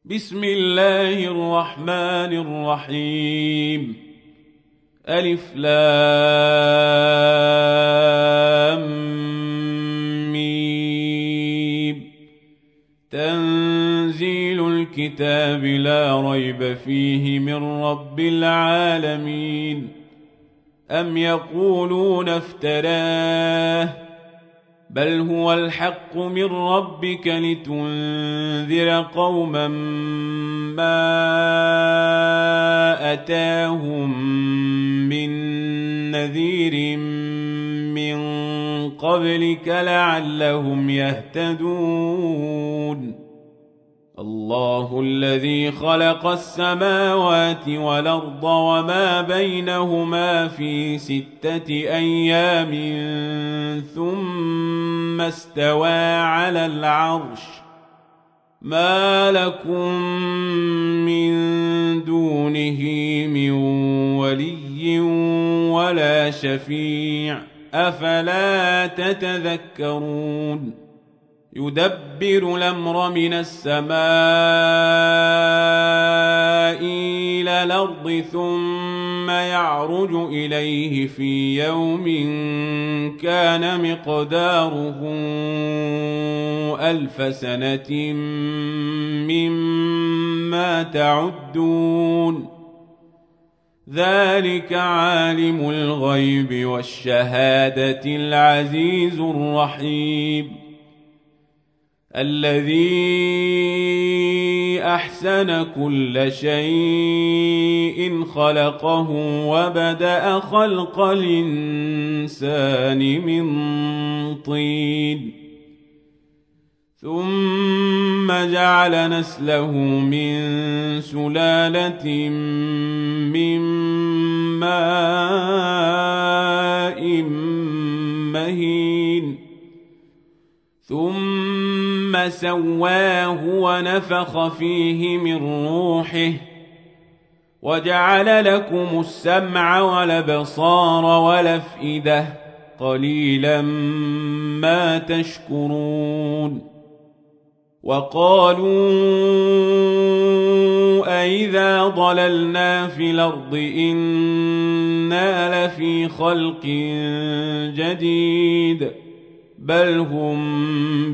بسم الله الرحمن الرحيم. ألف لام ميم. تنزيل الكتاب لا ريب فيه من رب العالمين. أم يقولون افتراه بل هو الحق من ربك لتنذر قوما ما أتاهم من نذير من قبلك لعلهم يهتدون. الله الذي خلق السماوات والأرض وما بينهما في 6 أيام ثم استوى على العرش. ما لكم من دونه من ولي ولا شفيع أفلا تتذكرون. يدبر الأمر من السماء إلى الأرض ثم يعرج إليه في يوم كان مقداره 1000 سنة مما تعدون. ذلك عالم الغيب والشهادة العزيز الرحيم. الذي أحسن كل شيء خلقه وبدأ خلق الإنسان من طين ثم جعل نسله من سلالة من ماء مهين ثم سواه ونفخ فيه من روحه وجعل لكم السمع والأبصار والأفئدة قليلا ما تشكرون. وقالوا أئذا ضللنا في الأرض إنا لفي خلق جديد بل هم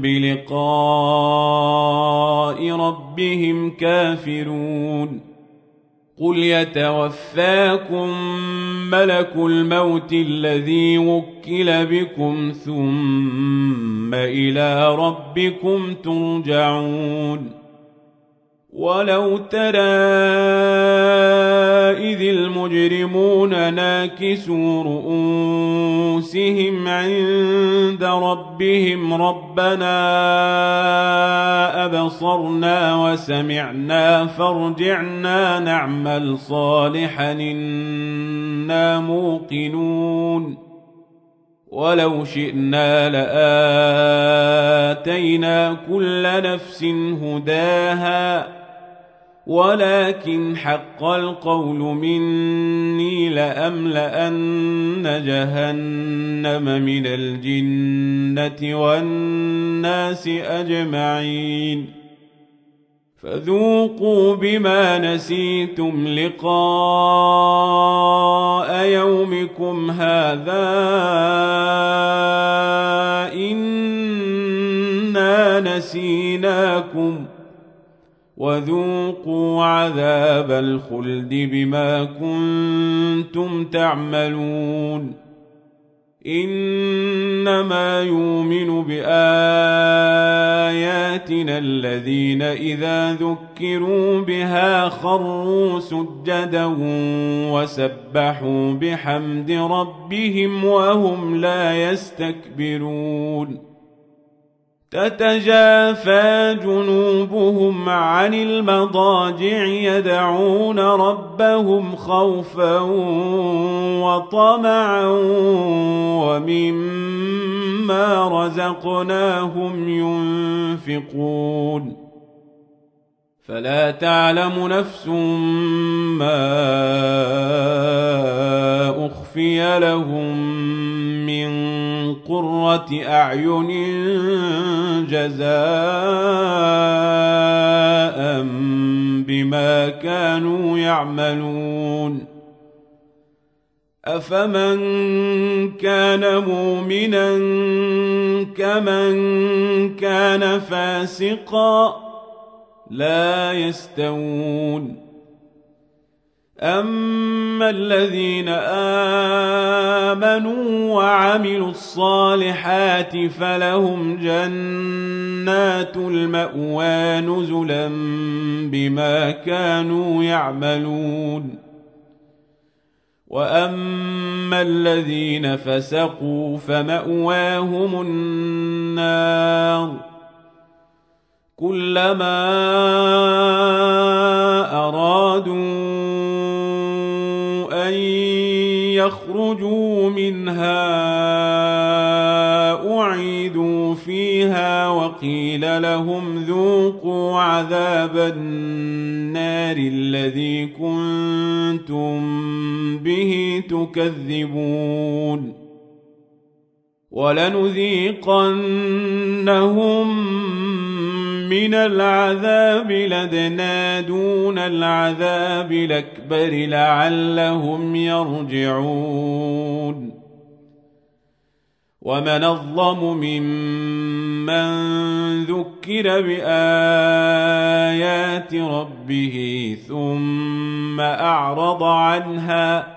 بلقاء ربهم كافرون. قل يتوفاكم ملك الموت الذي وكل بكم ثم إلى ربكم ترجعون. ولو ترى إذ المجرمون ناكسوا رؤوسهم عند ربهم ربنا أبصرنا وسمعنا فارجعنا نعمل صالحا إنا موقنون. ولو شئنا لآتينا كل نفس هداها ولكن حق القول مني لأملأن جهنم من الجنة والناس أجمعين. فذوقوا بما نسيتم لقاء يومكم هذا إنا نسيناكم وذوقوا عذاب الخلد بما كنتم تعملون. إنما يؤمن بآياتنا الذين إذا ذكروا بها خروا سجدا وسبحوا بحمد ربهم وهم لا يستكبرون. تتجافى جنوبهم عن المضاجع يدعون ربهم خوفا وطمعا ومما رزقناهم ينفقون. فلا تعلم نفس ما أخفي لهم من قرة أعين جزاء بما كانوا يعملون أفمن كان مؤمنا كمن كان فاسقا لا يستوون أما الذين آمنوا وعملوا الصالحات فلهم جنات المأوى نزلا بما كانوا يعملون وأما الذين فسقوا فمأواهم النار كلما أرادوا أن يخرجوا منها أعيدوا فيها وقيل لهم ذوقوا عذاب النار الذي كنتم به تكذبون ولنذيقنهم من العذاب لدنا دون العذاب الأكبر لعلهم يرجعون ومن أظلم ممن ذكر بآيات ربه ثم أعرض عنها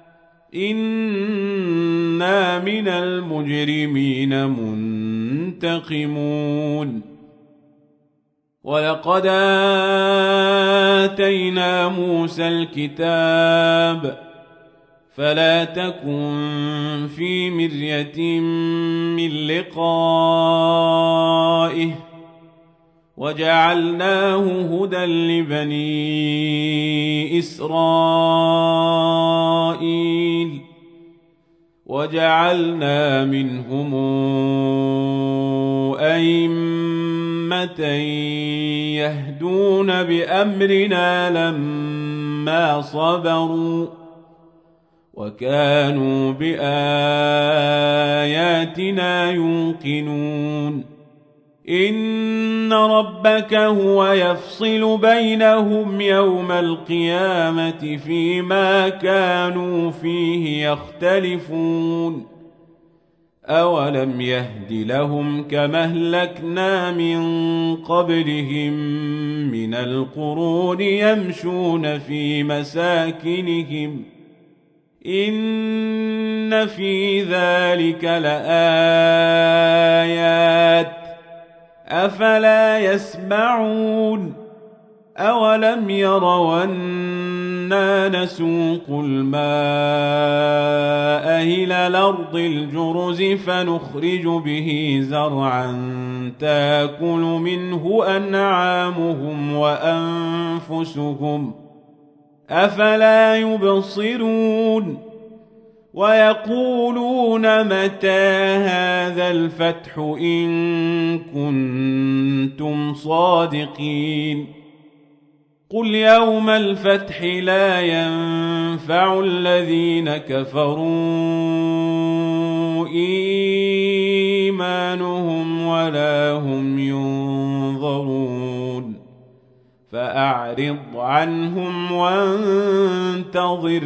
إنا من المجرمين منتقمون ولقد آتينا موسى الكتاب فلا تكن في مرية من لقائه وجعلناه هدى لبني إسرائيل وجعلنا منهم أئمة يهدون بأمرنا لما صبروا وكانوا بآياتنا يوقنون إن ربك هو يفصل بينهم يوم القيامة فيما كانوا فيه يختلفون أولم يهد لهم كما أهلكنا من قبلهم من القرون يمشون في مساكنهم إن في ذلك لآيات أفلا يسمعون أولم يروا أنا نسوق الماء إلى الأرض الجرز فنخرج به زرعا تاكل منه أنعامهم وأنفسهم أفلا يبصرون ويقولون متى هذا الفتح إن كنتم صادقين قل يوم الفتح لا ينفع الذين كفروا إيمانهم ولا هم ينظرون فأعرض عنهم وانتظر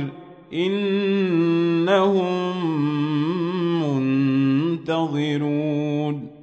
إنهم منتظرون